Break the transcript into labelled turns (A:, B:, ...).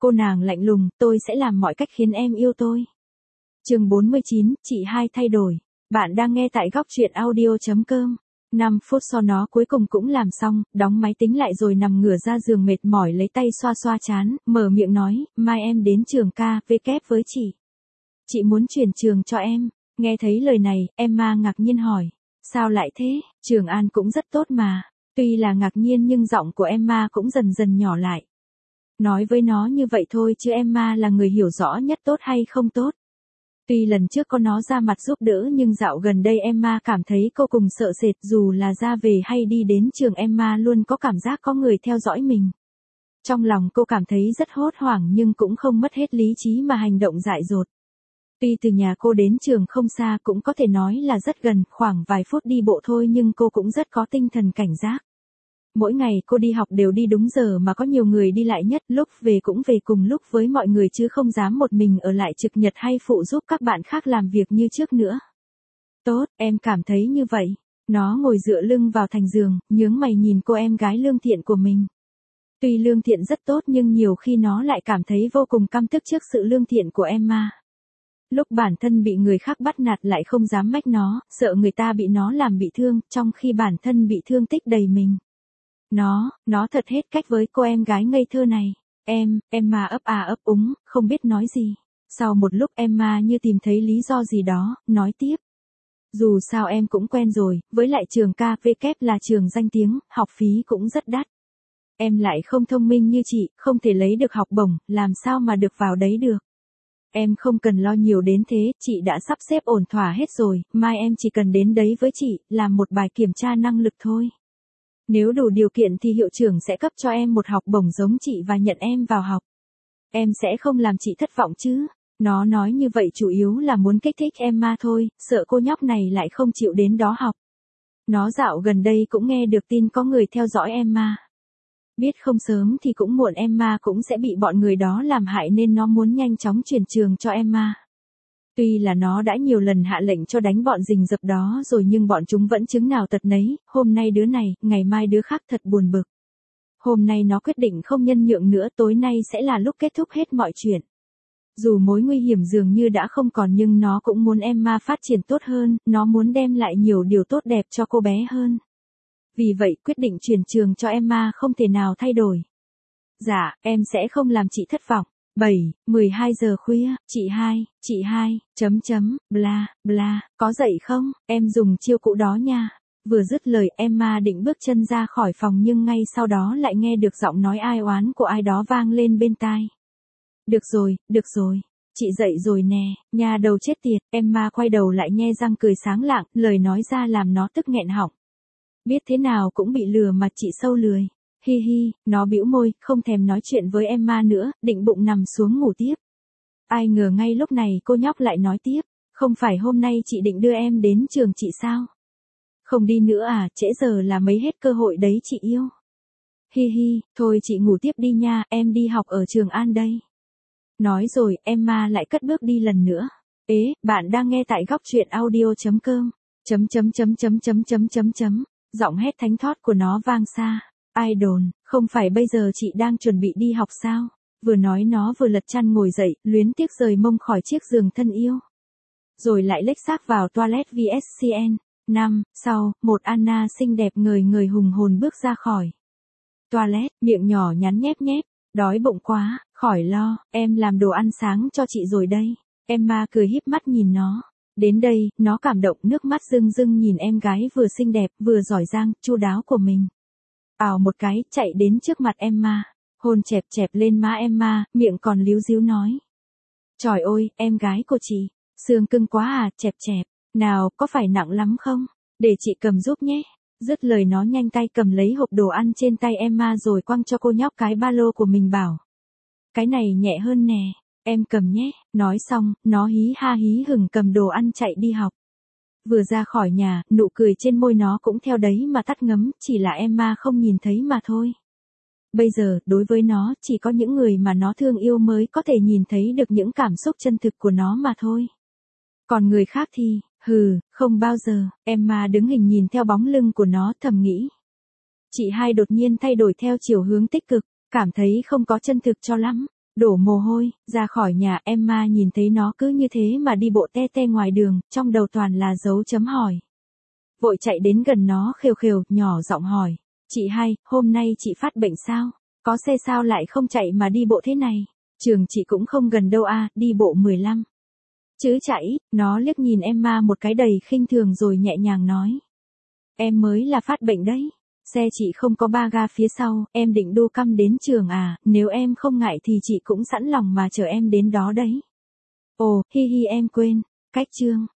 A: Cô nàng lạnh lùng, tôi sẽ làm mọi cách khiến em yêu tôi. Chương 49, chị hai thay đổi. Bạn đang nghe tại góc truyện audio.com. 5 phút sau nó cuối cùng cũng làm xong, đóng máy tính lại rồi nằm ngửa ra giường mệt mỏi lấy tay xoa xoa trán, mở miệng nói, mai em đến trường KVK với chị. Chị muốn chuyển trường cho em. Nghe thấy lời này, Emma ngạc nhiên hỏi. Sao lại thế, Trường An cũng rất tốt mà. Tuy là ngạc nhiên nhưng giọng của Emma cũng dần dần nhỏ lại. Nói với nó như vậy thôi chứ Emma là người hiểu rõ nhất tốt hay không tốt. Tuy lần trước có nó ra mặt giúp đỡ nhưng dạo gần đây Emma cảm thấy cô cùng sợ sệt, dù là ra về hay đi đến trường Emma luôn có cảm giác có người theo dõi mình. Trong lòng cô cảm thấy rất hốt hoảng nhưng cũng không mất hết lý trí mà hành động dại dột. Tuy từ nhà cô đến trường không xa, cũng có thể nói là rất gần, khoảng vài phút đi bộ thôi, nhưng cô cũng rất có tinh thần cảnh giác. Mỗi ngày cô đi học đều đi đúng giờ mà có nhiều người đi lại nhất, lúc về cũng về cùng lúc với mọi người chứ không dám một mình ở lại trực nhật hay phụ giúp các bạn khác làm việc như trước nữa. Tốt, em cảm thấy như vậy. Nó ngồi dựa lưng vào thành giường, nhướng mày nhìn cô em gái lương thiện của mình. Tuy lương thiện rất tốt nhưng nhiều khi nó lại cảm thấy vô cùng căm tức trước sự lương thiện của Emma. Lúc bản thân bị người khác bắt nạt lại không dám mách nó, sợ người ta bị nó làm bị thương, trong khi bản thân bị thương tích đầy mình. Nó thật hết cách với cô em gái ngây thơ này. Emma ấp à ấp úng, không biết nói gì. Sau một lúc Emma như tìm thấy lý do gì đó, nói tiếp. Dù sao em cũng quen rồi, với lại trường KVK là trường danh tiếng, học phí cũng rất đắt. Em lại không thông minh như chị, không thể lấy được học bổng, làm sao mà được vào đấy được. Em không cần lo nhiều đến thế, chị đã sắp xếp ổn thỏa hết rồi, mai em chỉ cần đến đấy với chị, làm một bài kiểm tra năng lực thôi. Nếu đủ điều kiện thì hiệu trưởng sẽ cấp cho em một học bổng giống chị và nhận em vào học. Em sẽ không làm chị thất vọng chứ. Nó nói như vậy chủ yếu là muốn kích thích Emma thôi, sợ cô nhóc này lại không chịu đến đó học. Nó dạo gần đây cũng nghe được tin có người theo dõi Emma. Biết không sớm thì cũng muộn Emma cũng sẽ bị bọn người đó làm hại nên nó muốn nhanh chóng chuyển trường cho Emma. Tuy là nó đã nhiều lần hạ lệnh cho đánh bọn rình rập đó rồi nhưng bọn chúng vẫn chứng nào tật nấy, hôm nay đứa này, ngày mai đứa khác, thật buồn bực. Hôm nay nó quyết định không nhân nhượng nữa, tối nay sẽ là lúc kết thúc hết mọi chuyện. Dù mối nguy hiểm dường như đã không còn nhưng nó cũng muốn Emma phát triển tốt hơn, nó muốn đem lại nhiều điều tốt đẹp cho cô bé hơn. Vì vậy quyết định chuyển trường cho Emma không thể nào thay đổi. Dạ, em sẽ không làm chị thất vọng. 12 giờ khuya, chị hai, bla, bla, có dậy không, em dùng chiêu cũ đó nha. Vừa dứt lời Emma định bước chân ra khỏi phòng nhưng ngay sau đó lại nghe được giọng nói ai oán của ai đó vang lên bên tai. Được rồi, chị dậy rồi nè, nhà đầu chết tiệt. Emma quay đầu lại nhe răng cười sáng lạng, lời nói ra làm nó tức nghẹn họng. Biết thế nào cũng bị lừa mà chị sâu lười. Hi hi, nó bĩu môi, không thèm nói chuyện với Emma nữa, định bụng nằm xuống ngủ tiếp. Ai ngờ ngay lúc này cô nhóc lại nói tiếp, không phải hôm nay chị định đưa em đến trường chị sao? Không đi nữa à, trễ giờ là mấy hết cơ hội đấy chị yêu. Hi hi, thôi chị ngủ tiếp đi nha, em đi học ở Trường An đây. Nói rồi, Emma lại cất bước đi lần nữa. Bạn đang nghe tại góc truyện audio.com. Giọng hét thánh thót của nó vang xa. Ai đồn, không phải bây giờ chị đang chuẩn bị đi học sao? Vừa nói nó vừa lật chăn ngồi dậy, luyến tiếc rời mông khỏi chiếc giường thân yêu. Rồi lại lếch xác vào toilet VSCN. Sau, một Anna xinh đẹp ngời ngời hùng hồn bước ra khỏi toilet, miệng nhỏ nhắn nhép nhép. Đói bụng quá, khỏi lo, em làm đồ ăn sáng cho chị rồi đây. Emma cười híp mắt nhìn nó. Đến đây, nó cảm động, nước mắt rưng rưng nhìn em gái vừa xinh đẹp, vừa giỏi giang, chu đáo của mình. Ào một cái, chạy đến trước mặt Emma, hôn chẹp chẹp lên má Emma, miệng còn líu díu nói. Trời ơi, em gái của chị, xương cưng quá à, chẹp chẹp, nào, có phải nặng lắm không? Để chị cầm giúp nhé. Dứt lời nó nhanh tay cầm lấy hộp đồ ăn trên tay Emma rồi quăng cho cô nhóc cái ba lô của mình bảo. Cái này nhẹ hơn nè, em cầm nhé. Nói xong, nó hí ha hí hửng cầm đồ ăn chạy đi học. Vừa ra khỏi nhà, nụ cười trên môi nó cũng theo đấy mà tắt ngấm, chỉ là Emma không nhìn thấy mà thôi. Bây giờ, đối với nó, chỉ có những người mà nó thương yêu mới có thể nhìn thấy được những cảm xúc chân thực của nó mà thôi. Còn người khác thì, không bao giờ. Emma đứng hình nhìn theo bóng lưng của nó thầm nghĩ. Chị hai đột nhiên thay đổi theo chiều hướng tích cực, cảm thấy không có chân thực cho lắm. đổ mồ hôi, ra khỏi nhà. Emma nhìn thấy nó cứ như thế mà đi bộ te te ngoài đường, trong đầu toàn là dấu chấm hỏi. Vội chạy đến gần nó khều khều, nhỏ giọng hỏi. Chị hai, hôm nay chị phát bệnh sao? Có xe sao lại không chạy mà đi bộ thế này? Trường chị cũng không gần đâu à, đi bộ 15. Chứ chạy, nó liếc nhìn Emma một cái đầy khinh thường rồi nhẹ nhàng nói. Em mới là phát bệnh đấy. Xe chị không có ba ga phía sau, em định đu căm đến trường à, nếu em không ngại thì chị cũng sẵn lòng mà chờ em đến đó đấy. Ồ, hi hi em quên, cách chương.